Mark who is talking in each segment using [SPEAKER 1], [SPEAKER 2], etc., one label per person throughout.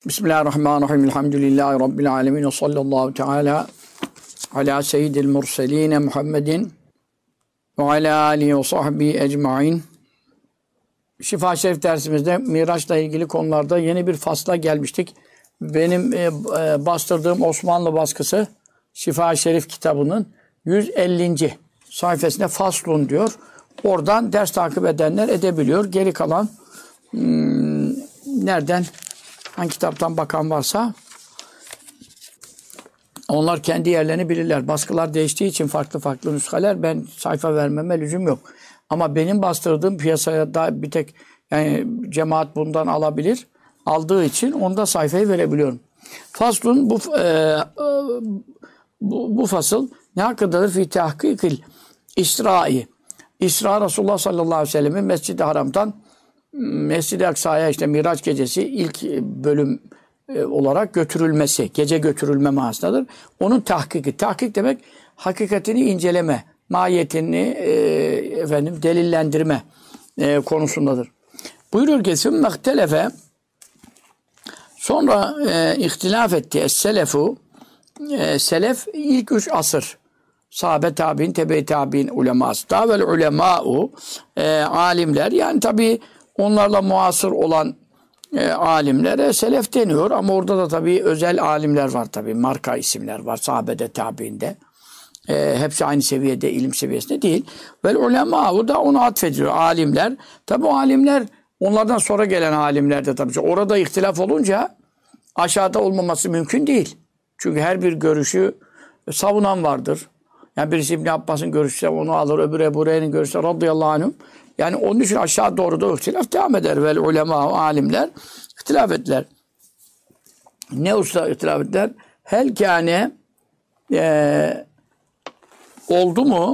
[SPEAKER 1] Bismillahirrahmanirrahim. Elhamdülillahi Rabbil alemin. Ve sallallahu teala ala seyyidil murseline Muhammedin ve ala alihi ve sahbihi ecmain. Şifa Şerif dersimizde Miraç'la ilgili konularda yeni bir fasla gelmiştik. Benim bastırdığım Osmanlı baskısı Şifa Şerif kitabının 150. sayfasında faslun diyor. Oradan ders takip edenler edebiliyor. Geri kalan nereden, hangi kitaptan bakan varsa onlar kendi yerlerini bilirler. Baskılar değiştiği için farklı nüshaler, ben sayfa vermeme lüzum yok. Ama benim bastırdığım piyasaya da bir tek yani cemaat bundan alabilir. Aldığı için onda sayfayı verebiliyorum. Faslun bu fasıl ne hakkındadır? Fi tahkikil İsra'i. İsra Resulullah sallallahu aleyhi ve sellem'in Mescid-i Haram'dan Mescid-i Aksa'ya işte Miraç gecesi ilk bölüm olarak götürülmesi, gece götürülme manasındadır. Onun tahkiki. Tahkik demek hakikatini inceleme, mahiyetini delillendirme konusundadır. Buyuruyor ki sümmehtelef'e sonra ihtilaf etti es-selefu selef ilk 3 asır sahabe tabi'in, tebe-i tabi'in uleması. Davel ulemâ'u alimler, yani tabi onlarla muasır olan alimlere selef deniyor ama orada da tabi özel alimler var tabi. Marka isimler var sahabede, tabi'inde. Hepsi aynı seviyede, ilim seviyesinde değil. Vel ulemâ'u da onu atfediyor alimler. Tabi o alimler onlardan sonra gelen alimler de tabi. Orada ihtilaf olunca aşağıda olmaması mümkün değil. Çünkü her bir görüşü savunan vardır. Yani birisi İbn Abbas'ın görüşü onu alır, öbürü Ebu Hureyre'nin görüşü radıyallahu anhum. Yani onun için aşağı doğru da ihtilaf devam eder. Vel ulema, alimler ihtilaf ettiler. Ne usta ihtilaf ettiler? Hel kâne oldu mu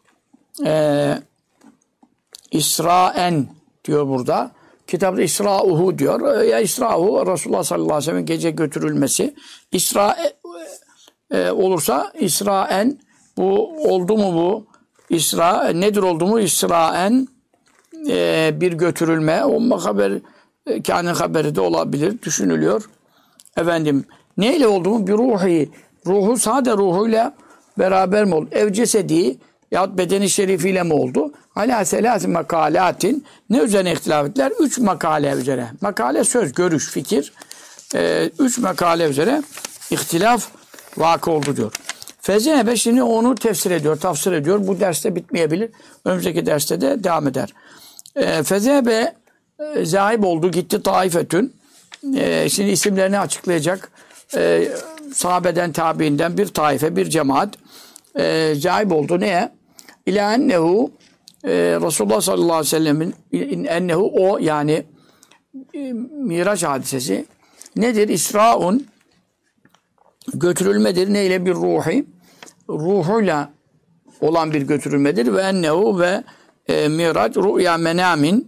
[SPEAKER 1] İsra'en diyor burada. Kitapta İsra'uhu diyor. Ya İsra'uhu Resulullah sallallahu aleyhi ve sellem'in gece götürülmesi. İsra olursa İsra'en bu oldu mu bu? İsra nedir oldu mu? İsra'en bir götürülme. O haber kâne haberi de olabilir. Düşünülüyor. Efendim neyle oldu mu? Bir ruhi. Ruhu sade ruhuyla beraber mi oldu? Ev cesedi yahut bedeni şerifiyle mi oldu? Alâ selâsi makâlâtin. Ne üzerine ihtilaf ettiler? 3 makale üzere. Makale söz, görüş, fikir. 3 makale üzere ihtilaf vakı oldu diyor. Fezehebe şimdi onu tafsir ediyor. Bu derste bitmeyebilir. Önümüzdeki derste de devam eder. Fezehebe zahib oldu, gitti taifetün. Şimdi isimlerini açıklayacak. Sahabeden, tabiinden bir taife, bir cemaat. Zahib oldu neye? İlâ ennehu Resulullah sallallahu aleyhi ve sellemin ennehu o yani Miraç hadisesi nedir? İsra'un götürülmedir. Neyle? Bir ruhi. Ruhuyla olan bir götürülmedir. Ve ennehu ve Miraç rü'ya menamin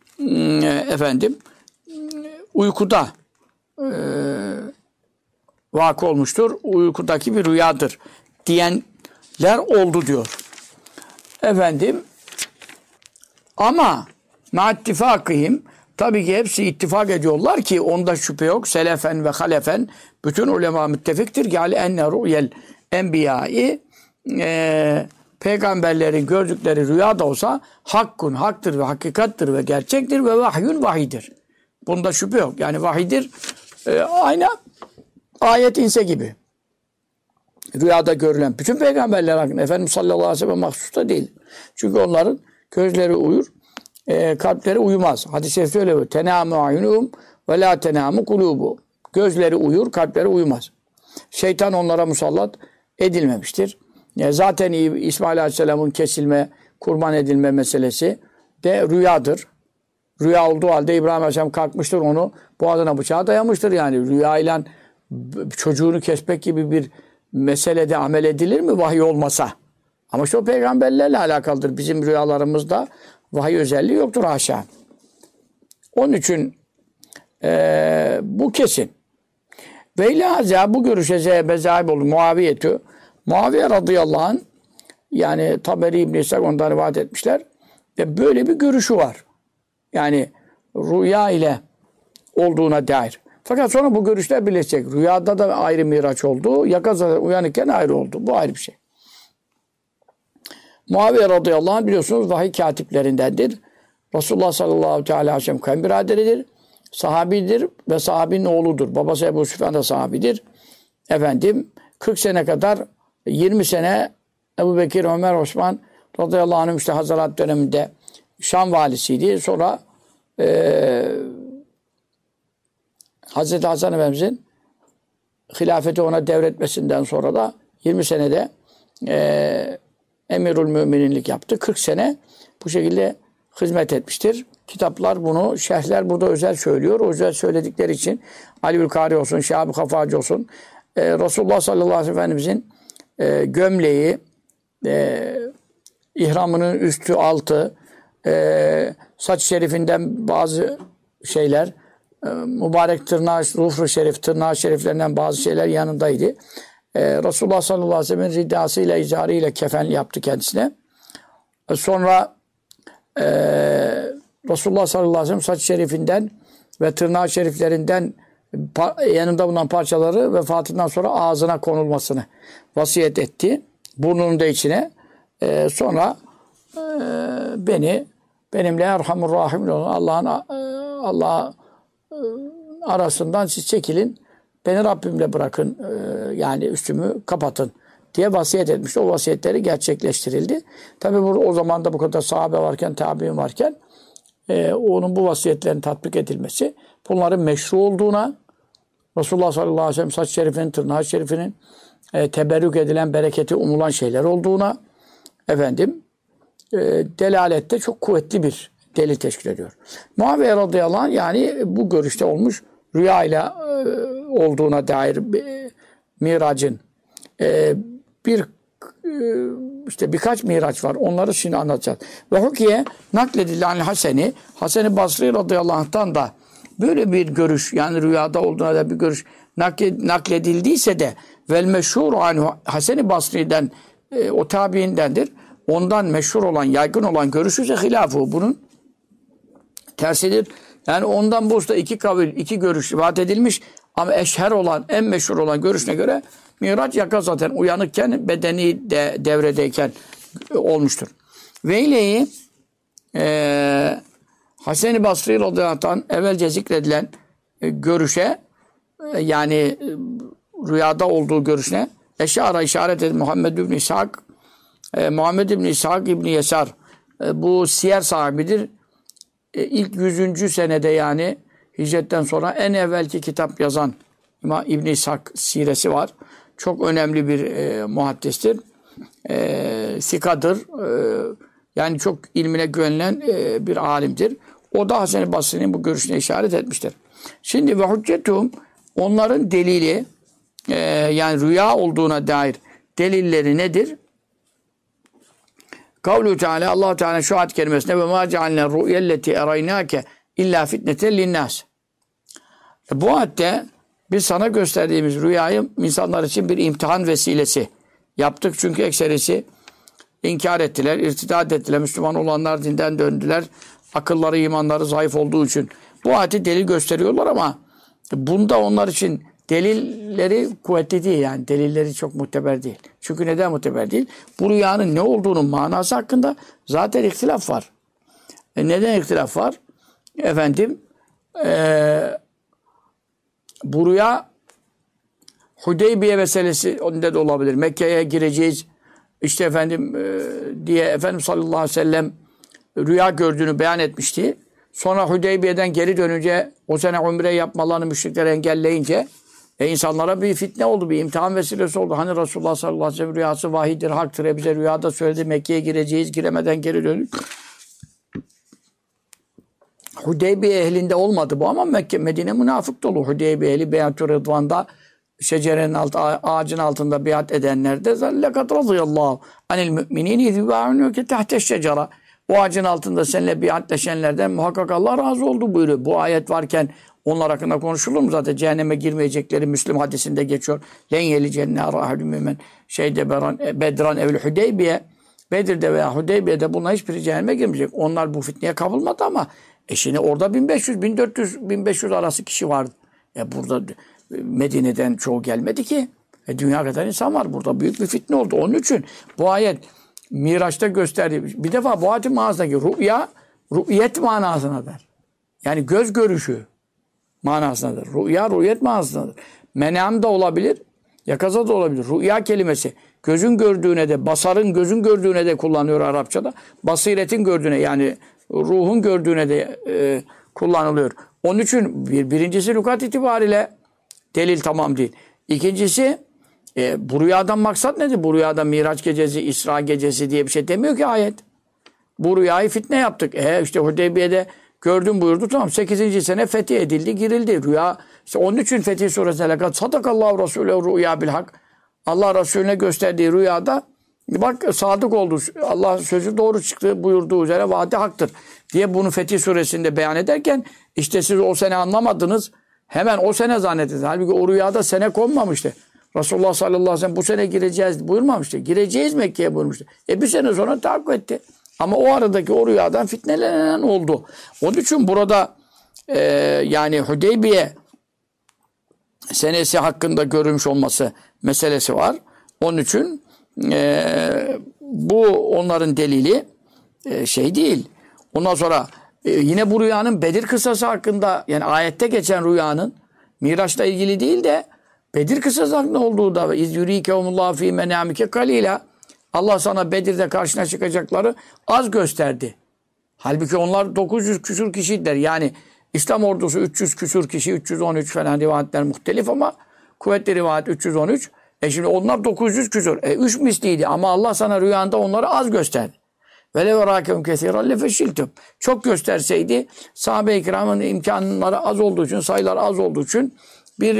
[SPEAKER 1] uykuda vakı olmuştur. Uykudaki bir rüyadır diyenler oldu diyor. Ama ma'attifakihim tabii ki hepsi ittifak ediyorlar ki onda şüphe yok. Selefen ve halefen bütün ulema müttefiktir ki enne ru'yel enbiyayı peygamberlerin gördükleri rüya da olsa haktır ve hakikattir ve gerçektir ve vahyun vahidir. Bunda şüphe yok. Yani vahidir aynı ayet inse gibi. Rüyada görülen bütün peygamberler hakkında Efendimiz sallallahu aleyhi ve sellem mahsus da değil. Çünkü onların gözleri uyur, kalpleri uyumaz. Hadis-i şerifte öyle diyor. Tenâmû a'yunuhum ve lâ tenâmû kulûbû. Gözleri uyur, kalpleri uyumaz. Şeytan onlara musallat edilmemiştir. Zaten İsmail aleyhisselamın kesilme, kurban edilme meselesi de rüyadır. Rüya olduğu halde İbrahim aleyhisselam kalkmıştır, onu boğazına bıçağı dayamıştır. Yani rüyayla çocuğunu kesmek gibi bir meselede amel edilir mi vahiy olmasa? Ama işte o peygamberlerle alakalıdır. Bizim rüyalarımızda vahiy özelliği yoktur haşa. Onun için bu kesin. Ve ilaza bu görüşe zehebe oldu. Muaviye radıyallahu anh yani Taberi İbn-i İshak ondan rivayet etmişler. Ve böyle bir görüşü var. Yani rüya ile olduğuna dair. Fakat sonra bu görüşler birleşecek. Rüyada da ayrı miraç oldu. Yakazada uyanıkken ayrı oldu. Bu ayrı bir şey. Muaviye radıyallahu anh biliyorsunuz vahiy katiplerindendir. Resulullah sallallahu aleyhi ve sellem kayınbiraderidir. Sahabidir ve sahabinin oğludur. Babası Ebu Süfyan da sahabidir. Efendim 40 sene kadar 20 sene Ebu Bekir, Ömer, Osman radıyallahu anh işte Hazarat döneminde Şam valisiydi. Sonra Hazreti Hasan Efendimiz'in hilafeti ona devretmesinden sonra da 20 senede Emirül Müminlik yaptı. 40 sene bu şekilde hizmet etmiştir. Kitaplar bunu, şerhler burada özel söylüyor. O özel söyledikleri için Ali Kari olsun, Şahab-ı Kafacı olsun, Resulullah sallallahu aleyhi ve sellem'in gömleği, ihramının üstü altı, saç şerifinden bazı şeyler, mübarek tırnağı, rufru şerif, tırnağı şeriflerinden bazı şeyler yanındaydı. Resulullah sallallahu aleyhi ve sellem'in ridasıyla, izarıyla kefen yaptı kendisine. Sonra Resulullah sallallahu aleyhi ve sellem saç şerifinden ve tırnağı şeriflerinden yanında bulunan parçaları vefatından sonra ağzına konulmasını vasiyet etti. Burnunun da içine. Sonra benimle Erhamur Rahim olan Allah arasından siz çekilin. Beni Rabbimle bırakın. Yani üstümü kapatın diye vasiyet etmişti. O vasiyetleri gerçekleştirildi. Tabi o zaman da bu kadar sahabe varken, tabi'in varken onun bu vasiyetlerin tatbik edilmesi bunların meşru olduğuna, Resulullah sallallahu aleyhi ve sellem saç şerifinin, tırnağı şerifinin teberrük edilen, bereketi umulan şeyler olduğuna delalette çok kuvvetli bir delil teşkil ediyor. Muaviye radıyallahu anh yani bu görüşte olmuş rüyayla olduğuna dair miracın birkaç miraç var. Onları şimdi anlatacağız. Ve hukiye nakledilen Hasan-ı Basri radıyallahu anh'tan da böyle bir görüş, yani rüyada olduğuna da bir görüş nakledildiyse de vel meşhur anhu Hasan-ı Basri'den o tabiindendir. Ondan meşhur olan, yaygın olan görüşü ise hilafı. Bunun tersidir. Yani ondan bu usta iki kavil, iki görüş vaat edilmiş ama eşher olan, en meşhur olan görüşüne göre miraç zaten uyanıkken, bedeni de devredeyken olmuştur. Veyle'yi Hasan-ı Basri radıyallahu anh evvelce zikredilen görüşe, yani rüyada olduğu görüşüne eşara işaret edin Muhammed ibn İshak, Muhammed ibn İshak ibn Yesar bu siyer sahibidir. İlk 100. senede, yani hicretten sonra en evvelki kitap yazan İbn İshak siresi var. Çok önemli bir muhaddistir. Sikadır. Yani çok ilmine güvenilen bir alimdir. O da Hasan-ı Basri'nin bu görüşüne işaret etmiştir. Şimdi ve hüccetum, onların delili, yani rüya olduğuna dair delilleri nedir? Kavlu Teala, Allah Teala şu ayet kerimesinde ve ma cealna ru'yelleti eraynake illa fitneten linnas. Bu ayette biz sana gösterdiğimiz rüyayı insanlar için bir imtihan vesilesi yaptık. Çünkü ekserisi inkar ettiler, irtidat ettiler. Müslüman olanlar dinden döndüler. Akılları, imanları zayıf olduğu için. Bu ayeti delil gösteriyorlar ama bunda onlar için delilleri kuvvetli değil, yani delilleri çok muteber değil. Çünkü neden muteber değil? Bu rüyanın ne olduğunun manası hakkında zaten ihtilaf var. Neden ihtilaf var? Bu rüya Hudeybiye meselesi onda da olabilir. Mekke'ye gireceğiz işte diye Efendimiz sallallahu aleyhi ve sellem rüya gördüğünü beyan etmişti. Sonra Hudeybiye'den geri dönünce o sene umre yapmalarını müşrikler engelleyince insanlara bir fitne oldu, bir imtihan vesilesi oldu. Hani Resulullah sallallahu aleyhi ve sellem rüyası vahidir, haktır. Bize rüyada söyledi, Mekke'ye gireceğiz, giremeden geri döndük. Hudeybiye ehlinde olmadı bu ama Medine münafık dolu. Hudeybiye ehli Beyat-ı Rıdvan'da şecerenin ağacın altında biat edenler de لَقَدْ رَضِيَ اللّٰهُ عَنِ الْمُؤْمِنِينَ اِذْ يُبَاعُنُكَ تَحْتَ الشَّجَرَةِ O ağacın altında seninle biatleşenlerden muhakkak Allah razı oldu buyuruyor. Bu ayet varken onlar hakkında konuşulur mu? Zaten cehenneme girmeyecekleri Müslim hadisinde geçiyor. لَنْ يَلِجَنَّ رَحَلُ مِمَنْ bedran evl Hudeybiye Bedir'de veya Hudeybiye'de bunlar hiçbiri cehenneme girmeyecek. Onlar bu fitneye kapılmadı ama şimdi orada 1500, 1400, 1500 arası kişi vardı. Burada Medine'den çoğu gelmedi ki. Dünya kadar insan var. Burada büyük bir fitne oldu. Onun için bu ayet Miraç'ta gösterdiği, bir defa bu ayetin manasındaki rüya, rü'yet manasındadır. Yani göz görüşü manasındadır. Rüya, rü'yet manasındadır. Menam da olabilir, yakaza da olabilir. Rüya kelimesi gözün gördüğüne de, basarın gözün gördüğüne de kullanıyor Arapçada. Basiretin gördüğüne, yani ruhun gördüğüne de kullanılıyor. Onun için birincisi lügat itibariyle delil tamam değil. İkincisi bu rüyadan maksat nedir? Bu rüyada Miraç gecesi, İsra gecesi diye bir şey demiyor ki ayet. Bu rüyayı fitne yaptık. İşte Hudeybiye'de gördüm buyurdu. Tamam 8. sene fetih edildi, girildi. Rüya işte onun için Fetih Suresi'ne lekad sadakallahu Resulü rüya bil hak. Allah Resulüne gösterdiği rüyada bak sadık oldu. Allah sözü doğru çıktı buyurduğu üzere vaadi haktır diye bunu Fetih Suresi'nde beyan ederken işte siz o sene anlamadınız. Hemen o sene zannettiniz. Halbuki o rüyada sene konmamıştı. Resulullah sallallahu aleyhi ve sellem bu sene gireceğiz buyurmamıştı. Gireceğiz Mekke'ye buyurmuştu. Bir sene sonra tahakkuk etti. Ama o aradaki o rüyadan fitnelenen oldu. Onun için burada yani Hudeybiye senesi hakkında görülmüş olması meselesi var. Onun için bu onların delili şey değil. Ondan sonra yine bu rüyanın Bedir kıssası hakkında, yani ayette geçen rüyanın Miraç'la ilgili değil de Bedir kıssası hakkında olduğu da iz yurikehumullahu fî menâmike kalîlâ, Allah sana Bedir'de karşına çıkacakları az gösterdi. Halbuki onlar 900 küsur kişiydiler. Yani İslam ordusu 300 küsur kişi, 313 falan rivayetler muhtelif ama kuvvetli rivayet 313. Şimdi onlar 900 küsur. 3 misliydi ama Allah sana rüyanda onları az gösterdi. Velev erâkehum kesîran lefeşiltum. Çok gösterseydi sahabe-i kiramın imkanları az olduğu için, sayılar az olduğu için bir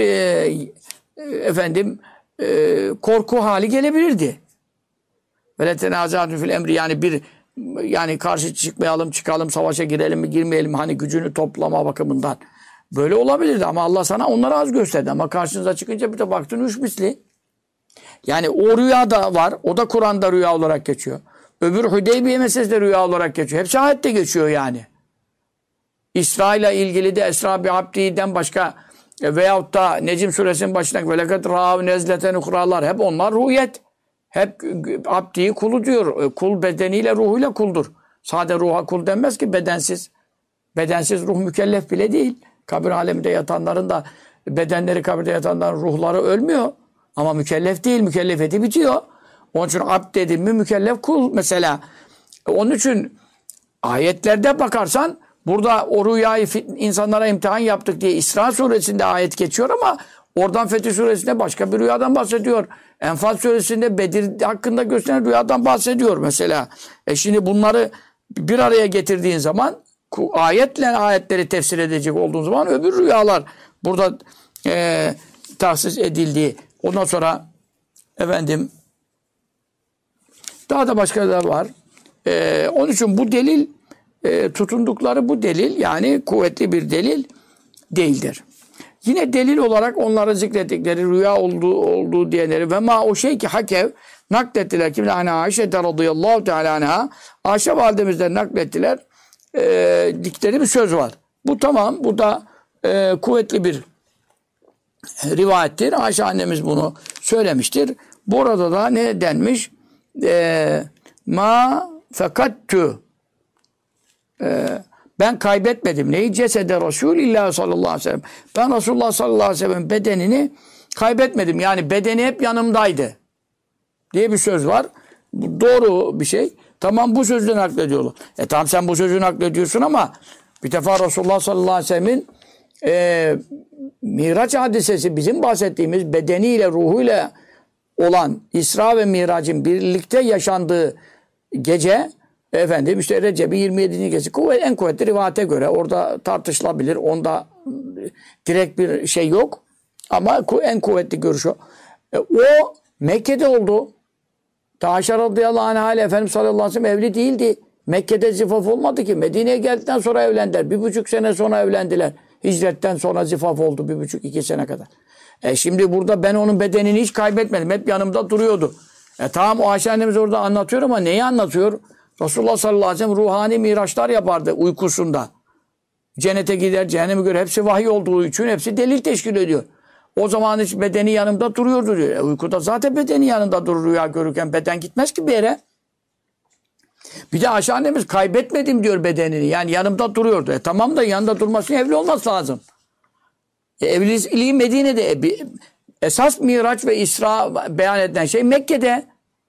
[SPEAKER 1] korku hali gelebilirdi. Ve tenazâtun fil emri, yani karşı çıkalım savaşa girelim mi girmeyelim hani gücünü toplama bakımından. Böyle olabilirdi ama Allah sana onları az gösterdi ama karşınıza çıkınca bir de baktın 3 misli. Yani o rüya da var. O da Kur'an'da rüya olarak geçiyor. Öbür Hudeybiye meselesi de rüya olarak geçiyor. Hepsi ayette geçiyor yani. İsra ile ilgili de Esra bi Abdi'den başka veyahut da Necm suresinin başındaki velekad râv nezleten uhralar hep onlar rüyet. Hep Abdi'yi kulu diyor. Kul bedeniyle ruhuyla kuldur. Sade ruha kul denmez ki bedensiz. Bedensiz ruh mükellef bile değil. Kabir aleminde yatanların da bedenleri, kabirde yatanların ruhları ölmüyor. Ama mükellef değil. Mükellefiyeti bitiyor. Onun için abd dedim mi mükellef kul mesela. Onun için ayetlerde bakarsan burada o rüyayı insanlara imtihan yaptık diye İsra suresinde ayet geçiyor ama oradan Fetih suresinde başka bir rüyadan bahsediyor. Enfal suresinde Bedir hakkında gösteren rüyadan bahsediyor mesela. Şimdi bunları bir araya getirdiğin zaman ayetle ayetleri tefsir edecek olduğun zaman öbür rüyalar burada tahsis edildiği. Ondan sonra daha da başka da var. Onun için bu delil tutundukları bu delil yani kuvvetli bir delil değildir. Yine delil olarak onlara zikrettikleri rüya olduğu diyenleri ve ma o şey ki hakev naklettiler ki hani Ayşe radıyallahu teala anha Ayşe validemizden naklettiler dikleri bir söz var. Bu tamam, bu da kuvvetli bir rivayettir. Ayşe annemiz bunu söylemiştir. Burada da ne denmiş? Ma fekattü ben kaybetmedim. Neyi? Cesede Resulullah sallallahu aleyhi ve sellem. Ben Resulullah sallallahu aleyhi ve sellem bedenini kaybetmedim. Yani bedeni hep yanımdaydı. Diye bir söz var. Bu doğru bir şey. Tamam, bu sözü naklediyorlar. Tamam sen bu sözü naklediyorsun ama bir defa Resulullah sallallahu aleyhi ve sellemin Miraç hadisesi bizim bahsettiğimiz bedeniyle ruhuyla olan İsra ve Mirac'ın birlikte yaşandığı gece işte Recep'in 27. gecesi en kuvvetli rivayete göre orada tartışılabilir. Onda direkt bir şey yok. Ama en kuvvetli görüş o. O Mekke'de oldu. Ayşe radıyallahu anh ile Efendimiz sallallahu aleyhi ve sellem evli değildi. Mekke'de zifaf olmadı ki. Medine'ye geldikten sonra evlendiler. 1,5 sene sonra evlendiler. Hicretten sonra zifaf oldu 1,5-2 sene kadar. Şimdi burada ben onun bedenini hiç kaybetmedim. Hep yanımda duruyordu. Tamam o Ayşe annemiz orada anlatıyor ama neyi anlatıyor? Resulullah sallallahu aleyhi ve sellem ruhani miraçlar yapardı uykusunda. cennete gider, cehenneme göre hepsi vahiy olduğu için hepsi delil teşkil ediyor. O zaman hiç bedeni yanımda duruyordu diyor. Uykuda zaten bedeni yanında durur rüya görürken. Beden gitmez ki bir yere. Bir de Ayşe annemiz kaybetmedim diyor bedenini. Yani yanımda duruyordu. Tamam da yanında durması evli olması lazım. Evliliği Medine'de. Esas Miraç ve İsra beyan edilen şey Mekke'de.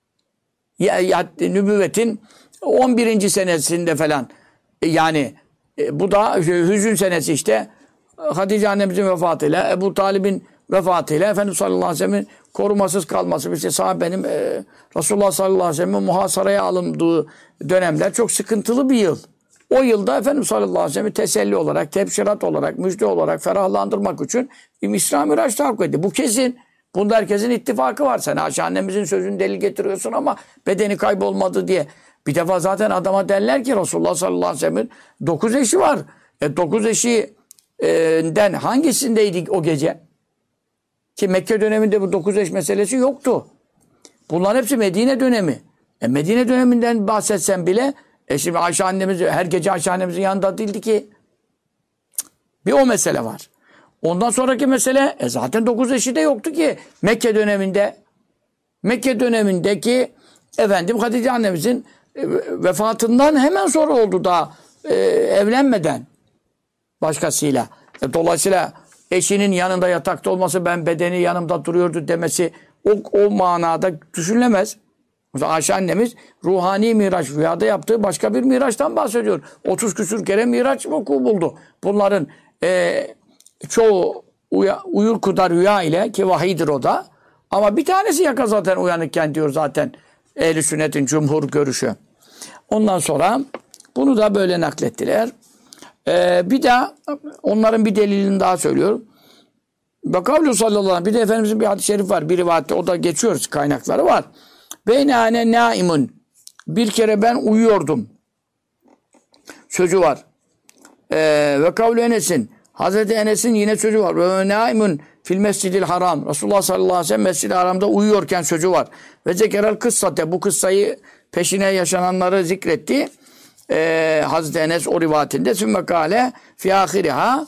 [SPEAKER 1] Nübüvvetin 11. senesinde falan. Yani bu da hüzün senesi işte. Hatice annemizin vefatıyla, Ebu Talib'in vefatıyla Efendimiz sallallahu aleyhi ve sellem'in korumasız kalması, işte sahabenin Resulullah sallallahu aleyhi ve sellem'in muhasaraya alındığı dönemler çok sıkıntılı bir yıl. O yılda Efendimiz sallallahu aleyhi ve sellem'i teselli olarak, tebşirat olarak, müjde olarak ferahlandırmak için İsra Miraç tahakkuk etti. Bu kesin. Bunda herkesin ittifakı var. Sen Ayşe annemizin sözünü delil getiriyorsun ama bedeni kaybolmadı diye. Bir defa zaten adama derler ki Resulullah sallallahu aleyhi ve sellem'in 9 eşi var. 9 eşinden hangisindeydik o gece? Ki Mekke döneminde bu 9 eş meselesi yoktu. Bunların hepsi Medine dönemi. Medine döneminden bahsetsen bile şimdi Ayşe annemiz her gece Ayşe annemizin yanında değildi ki. Bir o mesele var. Ondan sonraki mesele zaten 9 eşi de yoktu ki Mekke döneminde. Mekke dönemindeki efendim Hatice annemizin vefatından hemen sonra oldu daha evlenmeden başkasıyla. Dolayısıyla eşinin yanında yatakta olması, ben bedeni yanımda duruyordu demesi o manada düşünülemez. Mesela Ayşe annemiz ruhani miraç, rüyada yaptığı başka bir miraçtan bahsediyor. 30 küsur kere miraç vuku buldu. Bunların çoğu uykuda rüya ile, ki vahiydir o da. Ama bir tanesi yaka zaten uyanıkken diyor zaten ehl-i sünnetin cumhur görüşü. Ondan sonra bunu da böyle naklettiler. Bir de onların bir delilini daha söylüyorum. Bakavlu sallallahu aleyhi ve sellem, bir de Efendimizin bir hadis-i şerif var. Bir rivayette o da geçiyoruz, kaynakları var. Beynâne nâimun, bir kere ben uyuyordum. Sözü var. Ve kavlu Enes'in, Hazreti Enes'in yine sözü var. Ve nâimun fil mescidil haram. Resulullah sallallahu aleyhi ve sellem mescid-i haramda uyuyorken sözü var. Ve zekerel kıssate, bu kıssayı peşine yaşananları zikretti. Hazreti Enes o rivayetinde sümme kâle fi âhiriha,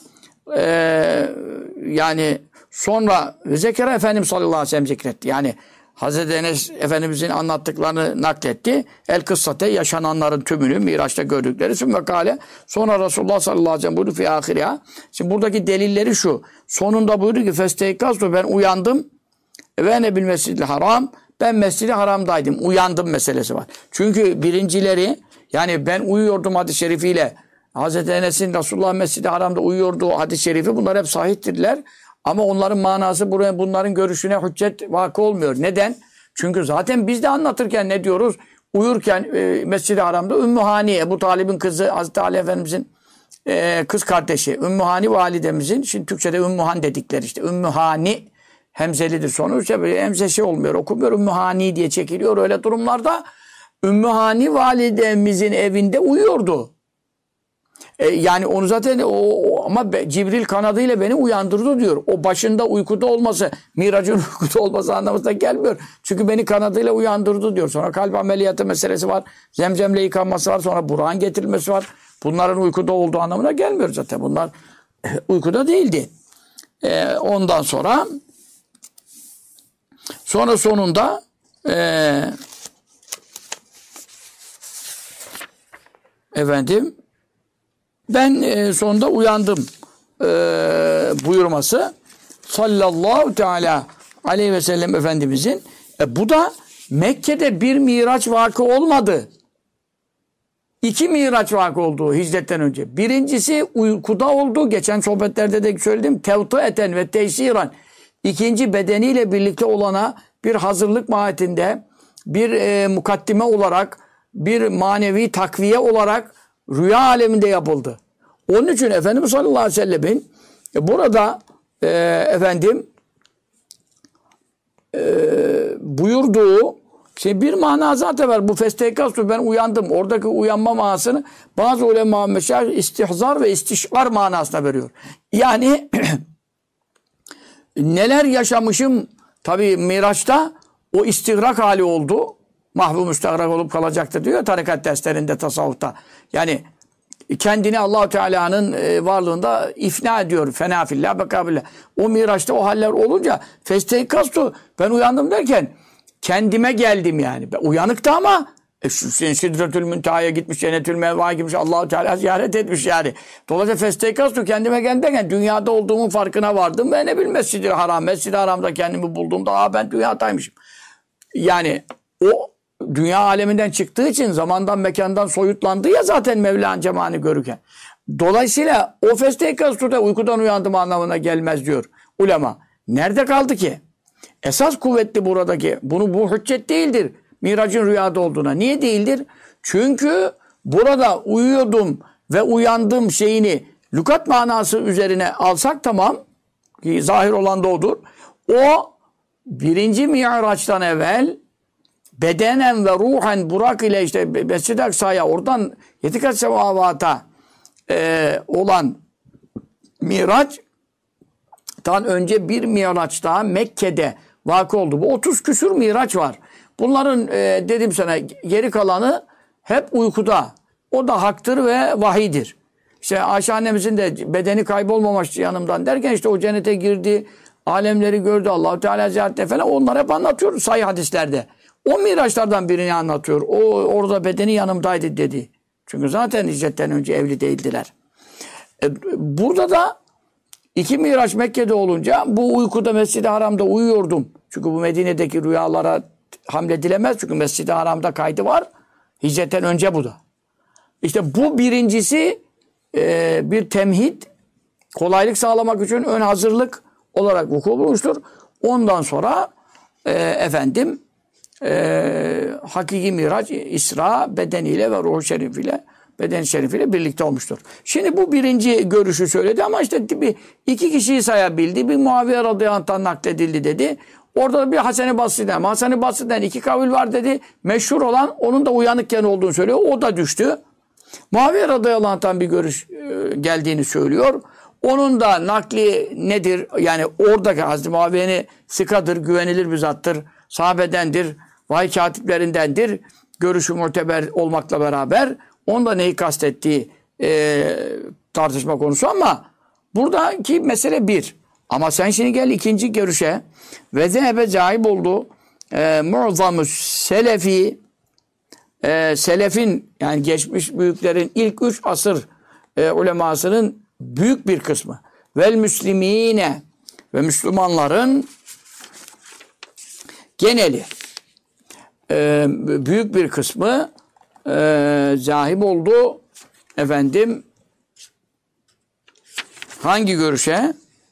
[SPEAKER 1] yani sonra zekere Efendimiz sallallahu aleyhi ve sellem zikretti. Yani Hazreti Enes Efendimizin anlattıklarını nakletti. El kıssate, yaşananların tümünü, Miraç'ta gördükleri sümme kâle. Sonra Resulullah sallallahu aleyhi ve sellem buyurdu fi âhiriha. Şimdi buradaki delilleri şu. Sonunda buyurdu ki festeykaztu, ben uyandım. Ve ne bil mescidil haram. Ben mescid-i haramdaydım. Uyandım meselesi var. Çünkü birincileri, yani ben uyuyordum hadis-i şerifiyle, Hazreti Enes'in Resulullah Mescid-i Haram'da uyuyordu hadis-i şerifi, bunlar hep sahihtirler. Ama onların manası buraya, bunların görüşüne hüccet vakı olmuyor. Neden? Çünkü zaten biz de anlatırken ne diyoruz? Uyurken Mescid-i Haram'da Ümmü Hani, Ebu Talib'in kızı, Hazreti Ali Efendimiz'in kız kardeşi Ümmü Hani validemizin, şimdi Türkçe'de Ümmü Han dedikleri işte. Ümmü Hani hemzelidir sonu. İşte hemze olmuyor, okumuyor. Ümmü Hani diye çekiliyor. Öyle durumlarda Ümmü Hani validemizin evinde uyuyordu. Yani onu zaten ama Cibril kanadıyla beni uyandırdı diyor. O başında uykuda olması, Mirac'ın uykuda olması anlamına gelmiyor. Çünkü beni kanadıyla uyandırdı diyor. Sonra kalp ameliyatı meselesi var. Zemzemle yıkanması var. Sonra Burak'ın getirilmesi var. Bunların uykuda olduğu anlamına gelmiyor zaten. Bunlar uykuda değildi. Ondan sonra sonunda efendim ben sonunda uyandım buyurması sallallahu teala aleyhi ve sellem Efendimizin. Bu da Mekke'de bir miraç vakı olmadı. 2 miraç vakı oldu hicretten önce. Birincisi uykuda oldu. Geçen sohbetlerde de söyledim. Tevtıeten ve teysiran. İkinci, bedeniyle birlikte olana bir hazırlık mahiyetinde, bir mukaddime olarak, bir manevi takviye olarak rüya aleminde yapıldı. Onun için Efendimiz sallallahu aleyhi ve sellemin burada buyurduğu bir mana zaten var. Bu festekastu, ben uyandım. Oradaki uyanma manasını bazı ulema meşayih istihzar ve istişar manasına veriyor. Yani neler yaşamışım tabii Miraç'ta, o istigrak hali oldu. Mahvu müstagrak olup kalacaktı diyor tarikat derslerinde, tasavvufta. Yani kendini Allah-u Teala'nın varlığında ifna ediyor. Fena fillah bekabillah. O Miraç'ta o haller olunca festeykastu, ben uyandım derken kendime geldim yani. Ben uyanıktı ama Sidretül Münteha'ya gitmiş, Cennetül Mevva'ya gitmiş, Allah-u Teala ziyaret etmiş yani. Dolayısıyla festeykastu, kendime geldim derken dünyada olduğumun farkına vardım. Ben ne bileyim Mescid-i Haram. Mescid-i Haram'da kendimi bulduğumda ben dünyadaymışım. Yani o dünya aleminden çıktığı için zamandan mekandan soyutlandı ya zaten Mevla'nın cemalini görürken. Dolayısıyla o festeykastu'da uykudan uyandım anlamına gelmez diyor ulema. Nerede kaldı ki? Esas kuvvetli buradaki, bu hüccet değildir. Miracın rüyada olduğuna. Niye değildir? Çünkü burada uyuyordum ve uyandım şeyini lügat manası üzerine alsak tamam. Ki zahir olan da odur. O birinci Miraç'tan evvel bedenen ve ruhen Burak ile işte Mescid-i Aksa'ya oradan 7 kat semavata olan Miraç'tan önce bir Miraç daha Mekke'de vakı oldu. Bu 30 küsur Miraç var. Bunların dedim sana geri kalanı hep uykuda. O da haktır ve vahidir. İşte Ayşe annemizin de bedeni kaybolmamış yanımdan derken işte o cennete girdi, alemleri gördü, Allah-u Teala ziyaretine falan onları hep anlatıyor sahih hadislerde. O miraçlardan birini anlatıyor. O orada bedeni yanımdaydı dedi. Çünkü zaten hicretten önce evli değildiler. Burada da 2 Miraç Mekke'de olunca bu uykuda Mescid-i Haram'da uyuyordum. Çünkü bu Medine'deki rüyalara hamledilemez. Çünkü Mescid-i Haram'da kaydı var. Hicretten önce bu da. İşte bu birincisi bir temhid, kolaylık sağlamak için ön hazırlık olarak vuku bulmuştur. Ondan sonra hakiki miraç, İsra bedeniyle ve ruhu şerifiyle, beden şerifiyle birlikte olmuştur. Şimdi bu birinci görüşü söyledi ama işte iki kişiyi sayabildi. Bir Muaviye radıyallahu anh'tan nakledildi dedi. Orada da bir Hasan-ı Basri'den. Hasan-ı Basri'den 2 kavil var dedi. Meşhur olan onun da uyanıkken olduğunu söylüyor. O da düştü. Muaviye radıyallahu anh'tan bir görüş geldiğini söylüyor. Onun da nakli nedir? Yani oradaki Hazreti Muaviye'nin sıkadır, güvenilir bir zattır, sahabedendir, vahiy katiplerindendir. Görüşü muteber olmakla beraber onda neyi kastettiği tartışma konusu ama buradaki mesele bir. Ama sen şimdi gel ikinci görüşe. Ve zehebe cahip oldu. Mu'zamü selefi selefin yani geçmiş büyüklerin ilk 3 asır ulemasının büyük bir kısmı. Vel müslimine ve Müslümanların geneli büyük bir kısmı zahip oldu. Efendim hangi görüşe?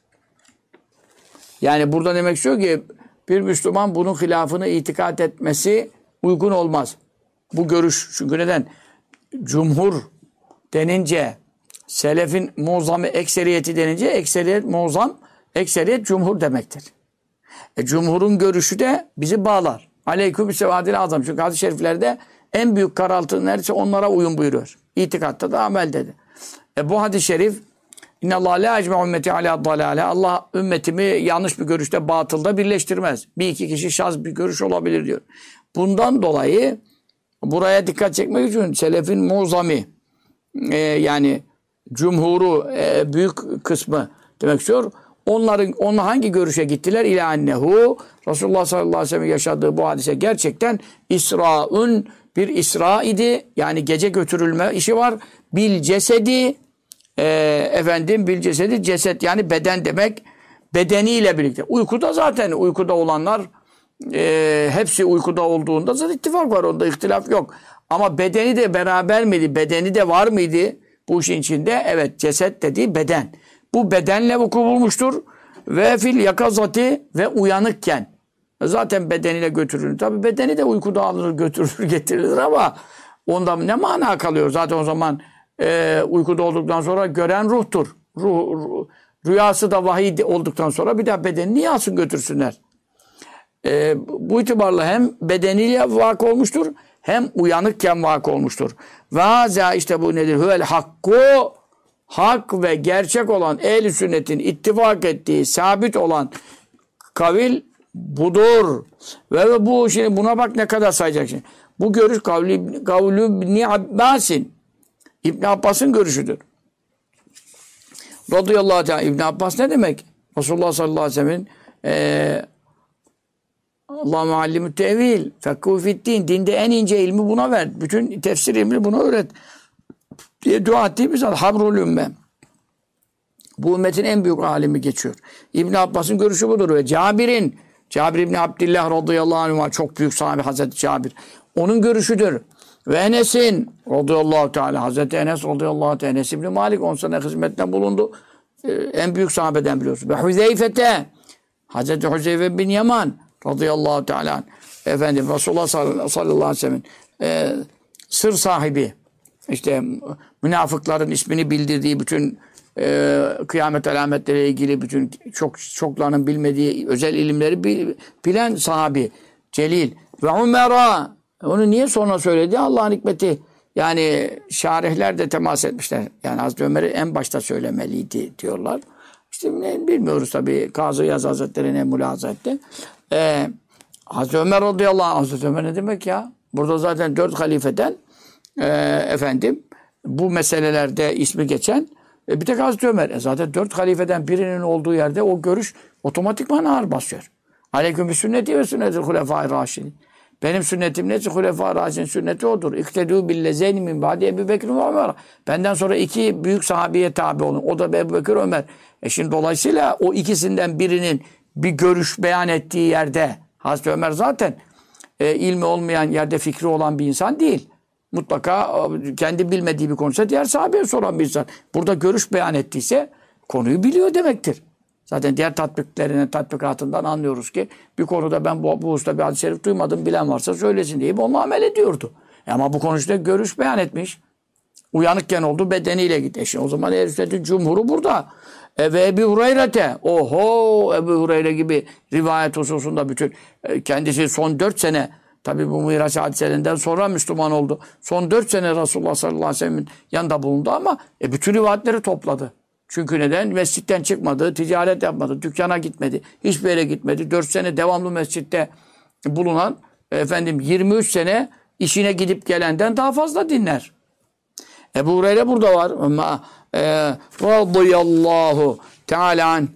[SPEAKER 1] Yani burada demek istiyor ki bir Müslüman bunun hilafını itikad etmesi uygun olmaz. Bu görüş çünkü neden? Cumhur denince selefin muazzamı ekseriyeti denince ekseriyet muazzam, ekseriyet cumhur demektir. Cumhurun görüşü de bizi bağlar. Aleyküm sevadil azam. Çünkü hadis-i şeriflerde en büyük karaltı neredeyse onlara uyum buyuruyor. İtikatta da amelde de. Bu hadis-i şerif İnnallâhe lâ ecme ümmeti alâ dalâle. Allah ümmetimi yanlış bir görüşte, batılda birleştirmez. Bir iki kişi şaz bir görüş olabilir diyor. Bundan dolayı buraya dikkat çekmek için selefin muazzami yani cumhuru büyük kısmı demek istiyor. Onlar hangi görüşe gittiler? İlâ annehu Resulullah sallallahu aleyhi ve sellem yaşadığı bu hadise gerçekten İsra'un bir İsra idi. Yani gece götürülme işi var. Bil cesedi bil cesedi ceset yani beden demek. Bedeniyle birlikte. Uykuda zaten uykuda olanlar hepsi uykuda olduğunda zaten ittifak var. Onda ihtilaf yok. Ama bedeni de beraber miydi? Bedeni de var mıydı? Bu işin içinde evet ceset dediği beden. Bu bedenle vuku bulmuştur. Ve fil yakazati ve uyanıkken. Zaten bedeniyle götürülür. Tabi bedeni de uykuda alınır, götürülür, getirilir ama ondan ne mana kalıyor? Zaten o zaman uykuda olduktan sonra gören ruhtur. Rüyası da vahiy olduktan sonra bir daha bedeni niye alsın götürsünler? Bu itibarla hem bedeniyle vakı olmuştur hem uyanıkken vakı olmuştur. Ve haza işte bu nedir? Huvel hakku hak ve gerçek olan ehl-i sünnetin ittifak ettiği sabit olan kavil budur. Ve bu şimdi buna bak ne kadar sayacak şimdi. Bu görüş kavlu İbni Abbas'in İbn Abbas'ın görüşüdür. Radıyallahu teala. İbn Abbas ne demek? Resulullah sallallahu aleyhi ve sellem'in Allah muallimü tevil, fekkuhu fiddin. Dinde en ince ilmi buna ver. Bütün tefsir ilmini buna öğret. Diye dua ettiği bir zat. Habrul ümme. Bu ümmetin en büyük alimi geçiyor. İbn Abbas'ın görüşü budur. Ve Cabir İbni Abdillah radıyallahu anh çok büyük sahabe Hazreti Cabir. Onun görüşüdür. Ve Enes'in radıyallahu teala Hazreti Enes radıyallahu teala Enes İbni Malik 10 sene hizmetten bulundu. En büyük sahabeden biliyorsun. Ve Hüzeyfe'te Hazreti Hüzeyfe bin Yaman radıyallahu teala efendim Resulullah sallallahu aleyhi ve sellem'in sır sahibi, işte münafıkların ismini bildirdiği bütün kıyamet alametleriyle ilgili bütün çoklarının bilmediği özel ilimleri bilen sahabi celil. Ve Ömer'a, onu niye sonra söyledi? Allah'ın hikmeti. Yani şarihler de temas etmişler. Yani Hazreti Ömer'i en başta söylemeliydi diyorlar. İşte bilmiyoruz tabii. Kazı Yaz Hazretleri ne mülahaza etti. Hazreti Ömer radıyallahu anh. Hazreti Ömer ne demek ya? Burada zaten 4 halifeden efendim bu meselelerde ismi geçen bir tek Hazreti Ömer. Zaten 4 halifeden birinin olduğu yerde o görüş otomatikman ağır basıyor. Aleyküm sünneti ve sünnetil hulefâ-i râşidin. Benim sünnetim neyse Hulefâ-i Râşidin sünneti odur. İktedû billezeyni min ba'di Ebu Bekir ve Ömer. Benden sonra 2 büyük sahabeye tabi olun. O da Ebu Bekir Ömer. Şimdi dolayısıyla o ikisinden birinin bir görüş beyan ettiği yerde Hazreti Ömer zaten ilmi olmayan yerde fikri olan bir insan değil. Mutlaka kendi bilmediği bir konuysa diğer sahabeye soran bir insan. Burada görüş beyan ettiyse konuyu biliyor demektir. Zaten diğer tatbikatından anlıyoruz ki bir konuda ben bu usta bir hadis-i şerif duymadım, bilen varsa söylesin diye onu amel ediyordu. Ama bu konuşta görüş beyan etmiş. Uyanıkken oldu, bedeniyle gitti. O zaman ehl-i sünnetin cumhuru burada. Ve Ebu Hureyre'te, Ebu Hureyre gibi rivayet hususunda bütün kendisi son 4 sene tabi bu Miraç hadiselerinden sonra Müslüman oldu. Son 4 sene Resulullah sallallahu aleyhi ve sellem'in yanında bulundu ama bütün rivayetleri topladı. Çünkü neden? Mescitten çıkmadı, ticaret yapmadı, dükkana gitmedi, hiçbir yere gitmedi. 4 sene devamlı mescitte bulunan 23 sene işine gidip gelenden daha fazla dinler. Ebu Hureyre burada var. Ama radıyallahu teala an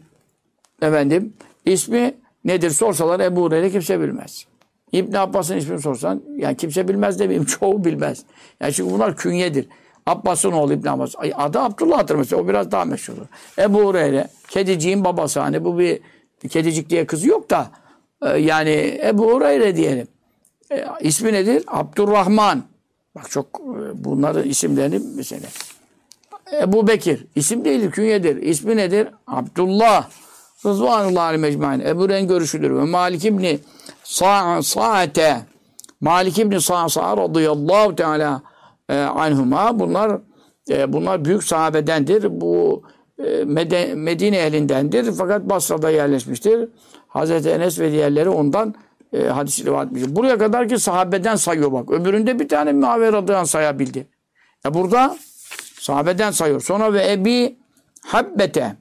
[SPEAKER 1] ismi nedir sorsalar Ebu Hureyre kimse bilmez. İbn Abbas'ın ismini sorsan yani kimse bilmez demeyeyim, çoğu bilmez. Yani çünkü bunlar künyedir. Abbas'ın oğlu İbn Abbas. Adı Abdullah'tır mesela. O biraz daha meşhurdur. Ebu Hureyre, kediciğin babası. Hani bu bir kedicik diye kızı yok da yani Ebu Hureyre diyelim. İsmi nedir? Abdurrahman. Bak çok bunların isimlerini mesela. Ebu Bekir. İsim değildir, künyedir. İsmi nedir? Abdullah. Rızvanullahi aleyhi mecmain. Ebu Hureyre'nin görüşüdür. Ve Malik İbni Sa'ate. Malik İbni Sa'sa radıyallahu teala anhuma. Bunlar büyük sahabedendir. Bu Medine ehlindendir. Fakat Basra'da yerleşmiştir. Hazreti Enes ve diğerleri ondan hadis rivayet etmiştir. Buraya kadar ki sahabeden sayıyor bak. Öbüründe bir tane Muaviye radıyallahu anh sayabildi. Burada sahabeden sayıyor. Sonra ve Ebi Habbete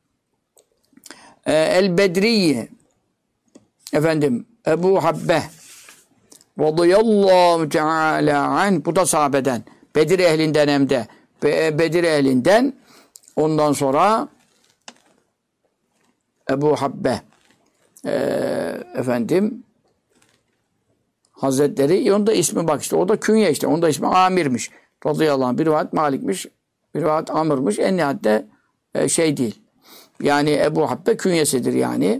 [SPEAKER 1] el-Bedriye Ebu Habbe radıyallahu teala anh, bu da sahabeden. Bedir ehlinden hem de. Bedir ehlinden ondan sonra Ebu Habbe Hazretleri, onun da ismi bak işte, o da künye işte, onun da ismi Amir'miş. Radıyallahu anh. Bir rivayet Malik'miş, bir rivayet Amr'mış. En nihatte değil. Yani Ebu Habbe künyesidir yani.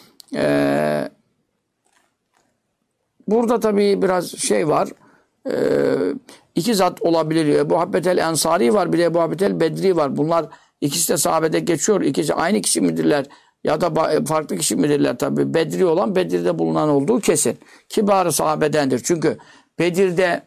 [SPEAKER 1] Burada tabii biraz var. 2 zat olabilir. Ebu Habbetel Ensari var, bir de Ebu Habbetel Bedri var. Bunlar ikisi de sahabede geçiyor. İkisi aynı kişi midirler? Ya da farklı kişi midirler tabii. Bedri olan, Bedir'de bulunan olduğu kesin. Kibar-ı sahabedendir. Çünkü Bedir'de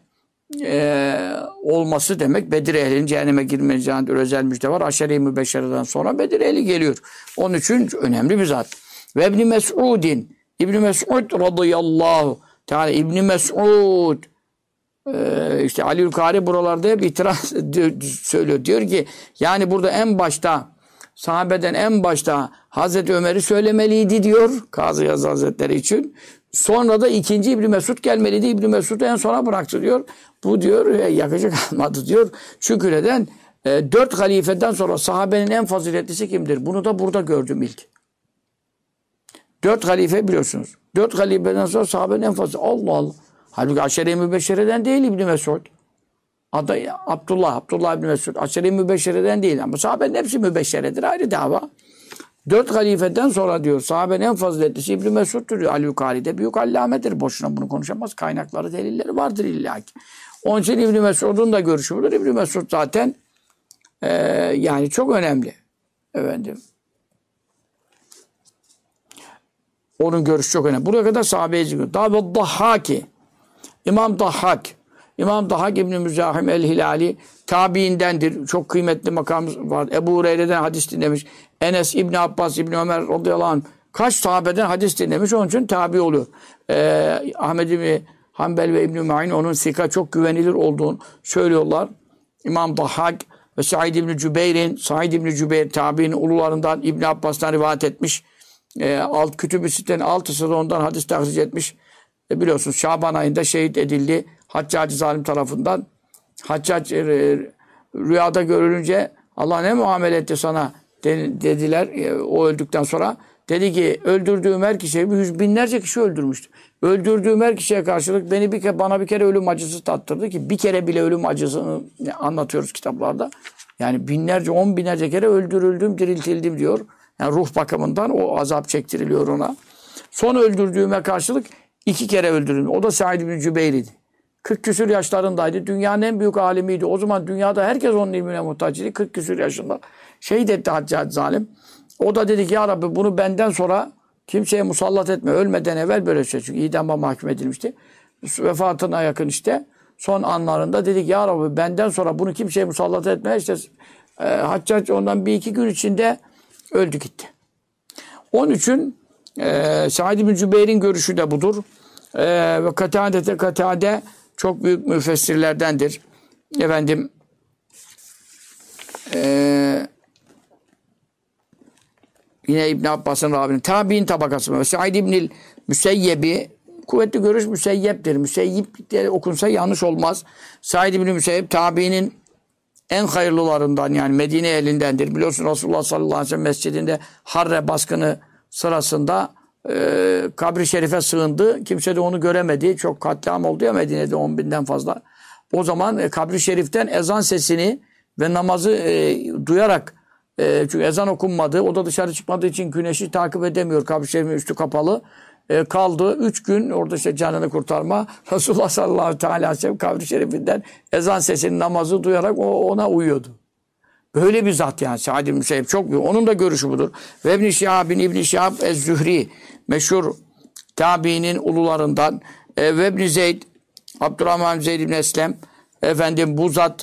[SPEAKER 1] olması demek, Bedir ehlinin cehenneme girmeyeceğidir. Özel müjde var. Aşere-i Mübeşşere'den sonra Bedir ehli geliyor. Onun için önemli bir zat. Ve İbn Mes'udin, İbn Mes'ud radıyallahu teala, İbn Mes'ud işte Aliül Kari buralarda hep itiraz söylüyor. Diyor ki yani burada en başta sahabeden en başta Hazreti Ömer'i söylemeliydi diyor Kazı Yazı Hazretleri için. Sonra da ikinci İbn Mesud gelmeliydi. İbn Mesud'u en sona bıraktı diyor. Bu diyor yakacak almadı diyor. Çünkü neden? 4 halifeden sonra sahabenin en faziletlisi kimdir? Bunu da burada gördüm ilk. 4 halife biliyorsunuz. 4 halifeden sonra sahabenin en fazla. Allah Allah. Halbuki Aşere-i Mübeşşere'den değil İbn Mesud. Adı Abdullah İbn Mesud. Aşere-i Mübeşşere'den değil. Ama sahabenin hepsi mübeşşeredir. Ayrı dava. 4 halifeden sonra diyor sahabenin en faziletlisi İbn Mesud'dur diyor. Al-Yukari'de büyük allamedir. Boşuna bunu konuşamaz. Kaynakları, delilleri vardır illaki. Onun için İbn Mesud'un da görüşü budur. İbn Mesud zaten yani çok önemli. Efendim. Onun görüşü çok önemli. Buraya kadar sahabeye zikrediyor. Daha ve Dahhaki. İmam Dahhak. İmam Dahhak İbn-i Müzahim el-Hilali tabiindendir. Çok kıymetli makamı var. Ebu Hureyre'den hadis dinlemiş. Enes İbn Abbas İbn Ömer radıyallahu anh kaç sahabeden hadis dinlemiş. Onun için tabi oluyor. Ahmed İbni Hanbel ve İbn-i Ma'in onun sika çok güvenilir olduğunu söylüyorlar. İmam Dahhak ve Said İbn Said İbn Cübeyr tabiinin ulularından İbn Abbas'tan rivayet etmiş. Kütüb-i Sitte'nin 6'sı da ondan hadis tahric etmiş. Biliyorsunuz Şaban ayında şehit edildi. Haccac zalim tarafından. Haccac rüyada görülünce Allah ne muamele etti sana dediler o öldükten sonra. Dedi ki öldürdüğüm her kişiye yüz binlerce kişi öldürmüştü. Öldürdüğüm her kişiye karşılık bana bir kere ölüm acısı tattırdı ki bir kere bile ölüm acısını anlatıyoruz kitaplarda. Yani binlerce, 10 binlerce kere öldürüldüm, diriltildim diyor. Yani ruh bakımından o azap çektiriliyor ona. Son öldürdüğüme karşılık 2 kere öldürüldüm. O da Said bin Cübeyr'iydi. 40 küsür yaşlarındaydı. Dünyanın en büyük alimiydi. O zaman dünyada herkes onun ilmine muhtacıydı. 40 küsür yaşında. Şehit etti Haccac zalim. O da dedi ki ya Rabbi bunu benden sonra kimseye musallat etme. Ölmeden evvel böyle şey. Çünkü idama mahkum edilmişti. Vefatına yakın işte. Son anlarında dedik ya Rabbi benden sonra bunu kimseye musallat etme. İşte Haccac ondan 1-2 gün içinde öldü gitti. Onun için Said bin Cübeyr'in görüşü de budur. Ve Katade çok büyük müfessirlerdendir. Efendim yine İbn Abbas'ın Rabi'nin tabi'in tabakası mı? Said İbnül Müseyyeb'i kuvvetli görüş Müseyyep'tir. Müseyyip diye okunsa yanlış olmaz. Said İbnül Müseyyep tabi'nin en hayırlılarından yani Medine elindendir. Biliyorsun Resulullah sallallahu aleyhi ve sellem mescidinde Harre baskını sırasında kabri şerife sığındı. Kimse de onu göremedi. Çok katliam oldu ya Medine'de 10.000'den fazla. O zaman kabri şeriften ezan sesini ve namazı duyarak çünkü ezan okunmadı. O da dışarı çıkmadığı için güneşi takip edemiyor. Kabri şerifin üstü kapalı. Kaldı 3 gün orada işte canını kurtarma. Resulullah sallallahu aleyhi ve sellem kabri şerifinden ezan sesini namazı duyarak ona uyuyordu. Böyle bir zat yani. Said bin Müseyyep çok büyük. Onun da görüşü budur. Ve İbn-i Şihab Ez-Zühri meşhur tabiinin ulularından ve İbn-i Zeyd Abdurrahman Zeyd ibn Eslem efendim bu zat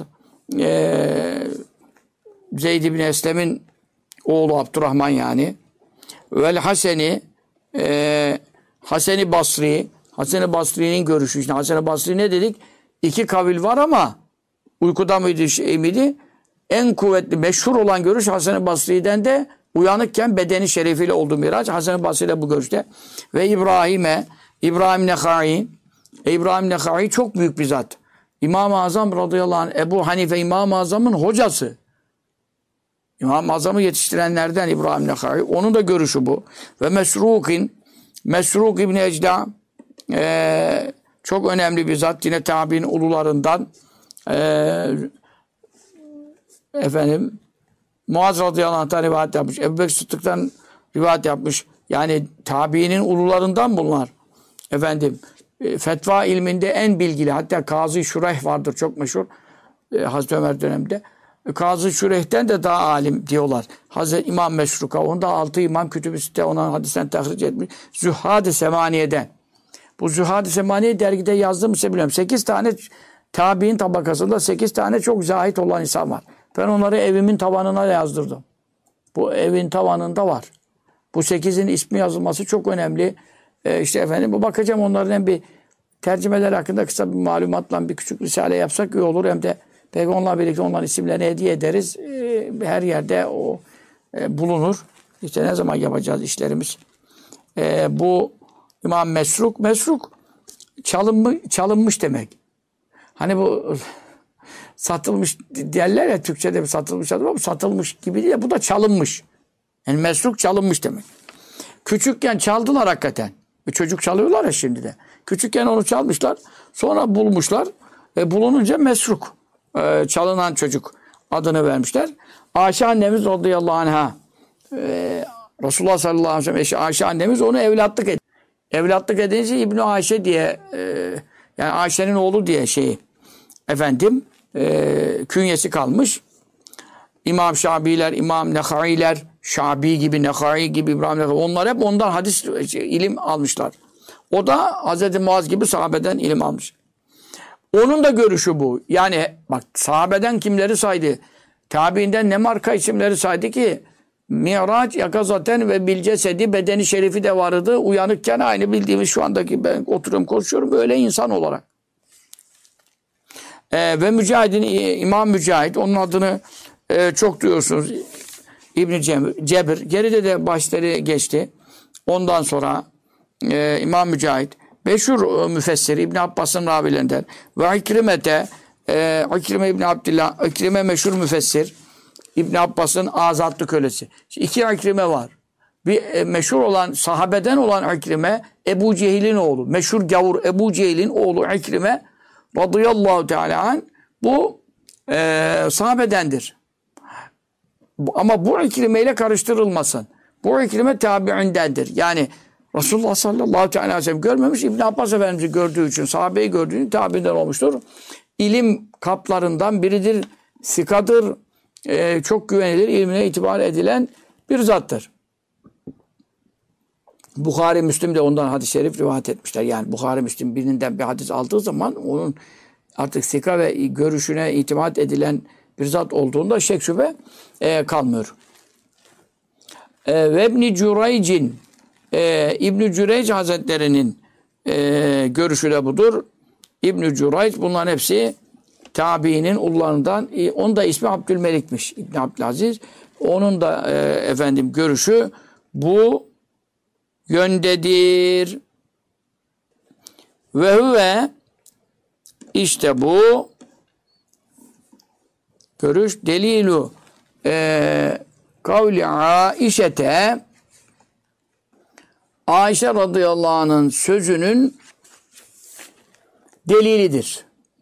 [SPEAKER 1] Zeyd ibn Eslem'in oğlu Abdurrahman yani. Vel Haseni Hasan-ı Basri Hasan-ı Basri'nin görüşü. İşte Hasan-ı Basri ne dedik? 2 kavil var ama uykuda mıydı şey miydi? En kuvvetli, meşhur olan görüş Hasan-ı Basri'den de uyanıkken bedeni şerefiyle oldu miraç. Hasan-ı Basri de bu görüşte. Ve İbrahim Nekhai çok büyük bir zat. İmam-ı Azam radıyallahu anh, Ebu Hanife İmam-ı Azam'ın hocası. İmam-ı Azam'ı yetiştirenlerden İbrahim Nekhai. Onun da görüşü bu. Ve Mesruk İbni Ecda çok önemli bir zat. Yine tabi'in ulularından efendim Muaz radıyallahu anh'tan rivayet yapmış. Ebu Bekir Sıddık'tan rivayet yapmış. Yani tabiinin ulularından bunlar. Efendim fetva ilminde en bilgili. Hatta Kazı Şureyh vardır çok meşhur. Hazreti Ömer döneminde. Kazı Şureyh'ten de daha alim diyorlar. Hazreti İmam Mesruka. Onda 6 imam Kütüb-i Sitte ona hadisten tahric etmiş. Zühad-ı Semaniye'den. Bu Zühad-ı Semaniye dergide yazdım ise biliyorum. 8 tane tabi'in tabakasında 8 tane çok zahit olan insan var. Ben onları evimin tavanına yazdırdım. Bu evin tavanında var. Bu 8'in ismi yazılması çok önemli. İşte efendim bu bakacağım onların hem bir tercümeler hakkında kısa bir malumatla bir küçük risale yapsak iyi olur. Hem de belki onunla birlikte onların isimlerini hediye ederiz. Her yerde o bulunur. İşte ne zaman yapacağız işlerimiz? Bu İmam Mesruk. Mesruk çalınmış demek. Hani bu satılmış derler ya, Türkçe'de bir satılmış adı var, bu satılmış gibi değil, bu da çalınmış. Yani mesruk çalınmış demek. Küçükken çaldılar hakikaten. Çocuk çalıyorlar ya şimdi de. Küçükken onu çalmışlar. Sonra bulmuşlar. Bulununca mesruk. Çalınan çocuk adını vermişler. Ayşe annemiz radıyallahu anha. Resulullah sallallahu aleyhi ve sellem eşi Ayşe annemiz onu evlatlık etti. Evlatlık edince İbni Ayşe diye yani Ayşe'nin oğlu diye künyesi kalmış. İmam Şabiler, İmam Nehailer, Şabi gibi, Nehai gibi, İbrahim Nehai, onlar hep ondan hadis, ilim almışlar. O da Hz. Muaz gibi sahabeden ilim almış. Onun da görüşü bu. Yani bak, sahabeden kimleri saydı? Tabiinden ne marka isimleri saydı ki? Miraç yakazaten ve bilcesedi, bedeni şerifi de vardı. Uyanıkken aynı bildiğimiz şu andaki, ben oturuyorum konuşuyorum böyle insan olarak. Ve Mücahid'in, İmam Mücahid, onun adını çok duyuyorsunuz. İbn-i Cebir. Geride de başları geçti. Ondan sonra İmam Mücahid. Meşhur müfessir İbn Abbas'ın ravilerinden. Ve İkrime İbn Abdillah. İkrime meşhur müfessir. İbn Abbas'ın azatlı kölesi. İki İkrime var. Bir meşhur olan, sahabeden olan İkrime, Ebu Cehil'in oğlu. Meşhur gavur Ebu Cehil'in oğlu İkrime radıyallahu teala anh, bu sahabedendir. Ama bu İkrime ile karıştırılmasın. Bu İkrime tabi'indendir. Yani Resulullah sallallahu aleyhi ve sellem görmemiş, İbn Abbas Efendimiz'i gördüğü için, sahabeyi gördüğünü tabi'inden olmuştur. İlim kaplarından biridir, sikadır, çok güvenilir, ilmine itibar edilen bir zattır. Bukhari, Müslim de ondan hadis-i şerif rivayet etmişler. Yani Bukhari, Müslim birinden bir hadis aldığı zaman onun artık sika ve görüşüne itimat edilen bir zat olduğunda şek şüphe kalmıyor. Ve İbn-i Cüreyc'in İbn-i Cüreyc Hazretleri'nin görüşü de budur. İbn-i Cüreyc, bunların hepsi tabiinin ullarından. Onun da ismi Abdülmelik'miş, İbn Abdülaziz. Onun da görüşü bu yöndedir. Ve huve, işte bu görüş delilu kavli Aişete, Ayşe radıyallahu anh'ın sözünün delilidir.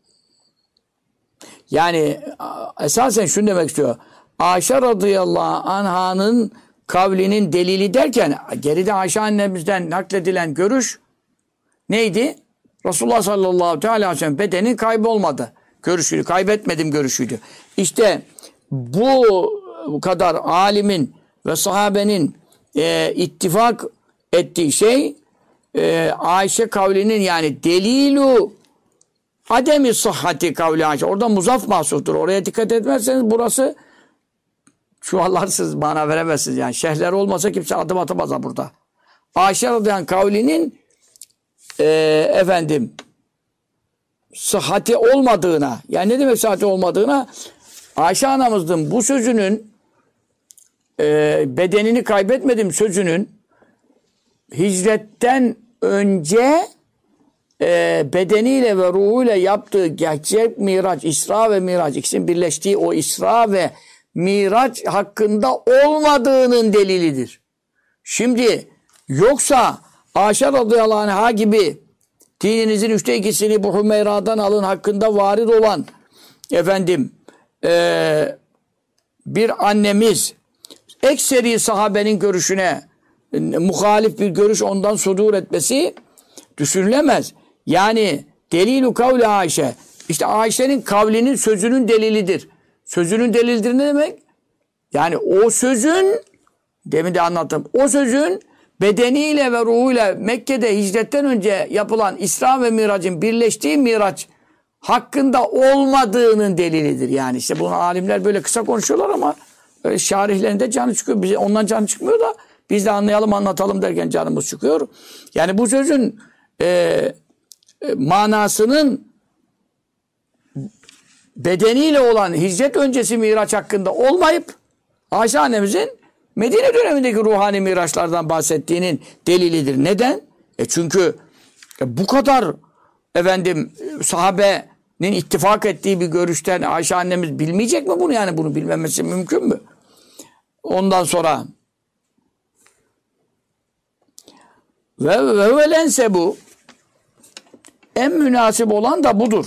[SPEAKER 1] Yani esasen şunu demek istiyor. Ayşe radıyallahu anh'ın kavlinin delili derken geride Ayşe annemizden nakledilen görüş neydi? Resulullah sallallahu aleyhi ve sellem bedenin kaybolmadı görüşüydü. Kaybetmedim görüşüydü. İşte bu kadar alimin ve sahabenin ittifak ettiği şey Ayşe kavlinin, yani delilu ademi sıhhati kavli Ayşe. Orada muzaf mahsuftur. Oraya dikkat etmezseniz burası çuvallarsız, mana veremezsiniz. Yani şehirler olmasa kimse adım atamaz burada. Ayşe radıyallahu kavlinin sıhhati olmadığına, yani ne demek sıhhati olmadığına, Ayşe anamızın bu sözünün bedenini kaybetmedim sözünün hicretten önce bedeniyle ve ruhuyla yaptığı gerçek miraç, İsra ve Miraç, ikisinin birleştiği o İsra ve Miraç hakkında olmadığının delilidir. Şimdi yoksa Ayşe radıyallahu anh'a gibi dininizin 2/3'ünü bu Hümeyra'dan alın hakkında varid olan bir annemiz ekseri sahabenin görüşüne muhalif bir görüş ondan sudur etmesi düşünülemez. Yani delilu kavli Ayşe. İşte Ayşe'nin kavlinin sözünün delilidir. Sözünün delilidir ne demek? Yani o sözün, demin de anlattım, o sözün bedeniyle ve ruhuyla Mekke'de hicretten önce yapılan İsra ve Mirac'ın birleştiği Miraç hakkında olmadığının delilidir. Yani işte bunu alimler böyle kısa konuşuyorlar ama şarihlerinde canı çıkıyor. Bize ondan canı çıkmıyor da biz de anlayalım, anlatalım derken canımız çıkıyor. Yani bu sözün manasının bedeniyle olan hicret öncesi Miraç hakkında olmayıp Ayşe annemizin Medine dönemindeki ruhani miraçlardan bahsettiğinin delilidir. Neden? Çünkü bu kadar sahabenin ittifak ettiği bir görüşten Ayşe annemiz bilmeyecek mi bunu, yani bunu bilmemesi mümkün mü? Ondan sonra ve bu en münasip olan da budur.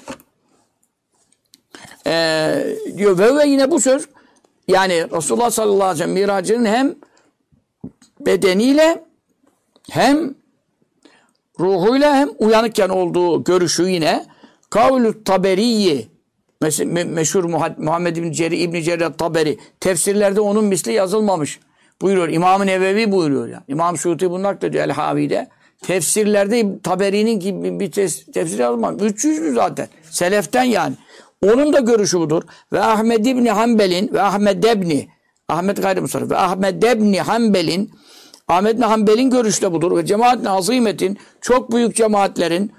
[SPEAKER 1] Diyor ve yine bu söz, yani Resulullah sallallahu aleyhi ve sellem miracının hem bedeniyle hem ruhuyla hem uyanıkken olduğu görüşü yine Kavlu Taberi'yi meşhur Muhammed İbn Cerir Taberi tefsirlerde onun misli yazılmamış buyuruyor. İmam-ı Nevevi buyuruyor yani. İmam Şuti bunu naklediyor El-Havi'de. Tefsirlerde Taberi'nin gibi bir tefsir yazılmamış. 300'lü zaten. Seleften yani. Onun da görüşü budur. Ve Ahmed İbni Hanbel'in ve Ahmed gayri musarrif ve Ahmed İbni Hanbel'in Ahmed İbni Hanbel'in görüşü de budur. Ve cemaat-i azimetin çok büyük cemaatlerin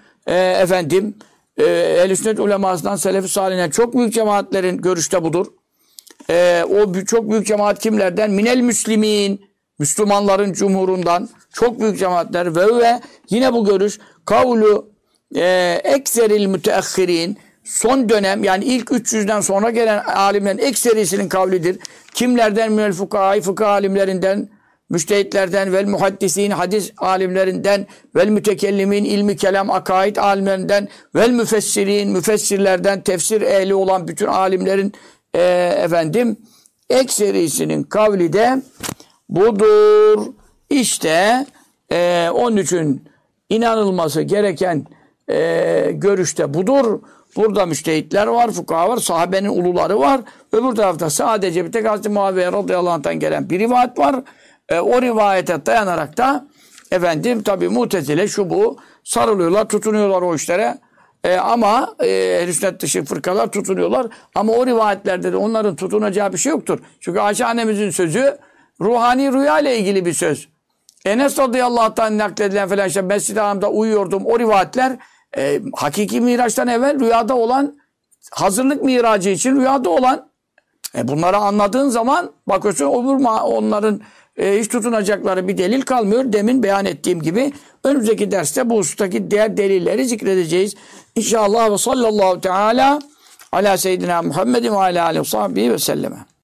[SPEAKER 1] Ehl-i Sünnet ulemasından Selefi Salih'den çok büyük cemaatlerin görüşü de budur. O çok büyük cemaat kimlerden? Minel Müslimin, Müslümanların cumhurundan çok büyük cemaatler ve yine bu görüş kavlu ekseril müteahhirin, son dönem yani ilk 300'den sonra gelen alimlerin ekserisinin kavlidir. Kimlerden? Minel fukahâ, fıkıh alimlerinden, müştehitlerden, vel muhaddisin, hadis alimlerinden, vel mütekellimin, ilmi kelam, akaid alimlerinden, vel müfessirin, müfessirlerden, tefsir ehli olan bütün alimlerin ekserisinin kavli de budur. İşte onun için inanılması gereken görüşte budur. Burada müştehitler var, fukaha var, sahabenin uluları var. Öbür tarafta sadece bir tek Hazreti Muaviye radıyallahu anh'tan gelen bir rivayet var. O rivayete dayanarak da tabi Mu'tezile şu bu sarılıyorlar, tutunuyorlar o işlere. Ama Ehl-i Sünnet dışı fırkalar tutunuyorlar. Ama o rivayetlerde de onların tutunacağı bir şey yoktur. Çünkü Ayşe annemizin sözü ruhani rüya ile ilgili bir söz. Enes radıyallahu anh'tan nakledilen falan işte Mescid-i Haram'da uyuyordum. O rivayetler hakiki miraçtan evvel rüyada olan, hazırlık miracı için rüyada olan. Bunları anladığın zaman bakıyorsun onların hiç tutunacakları bir delil kalmıyor. Demin beyan ettiğim gibi önümüzdeki derste bu husustaki diğer delilleri zikredeceğiz. İnşallah ve sallallahu teala ala seyyidina Muhammedin ve ala aleyhi ve sahbihi ve selleme.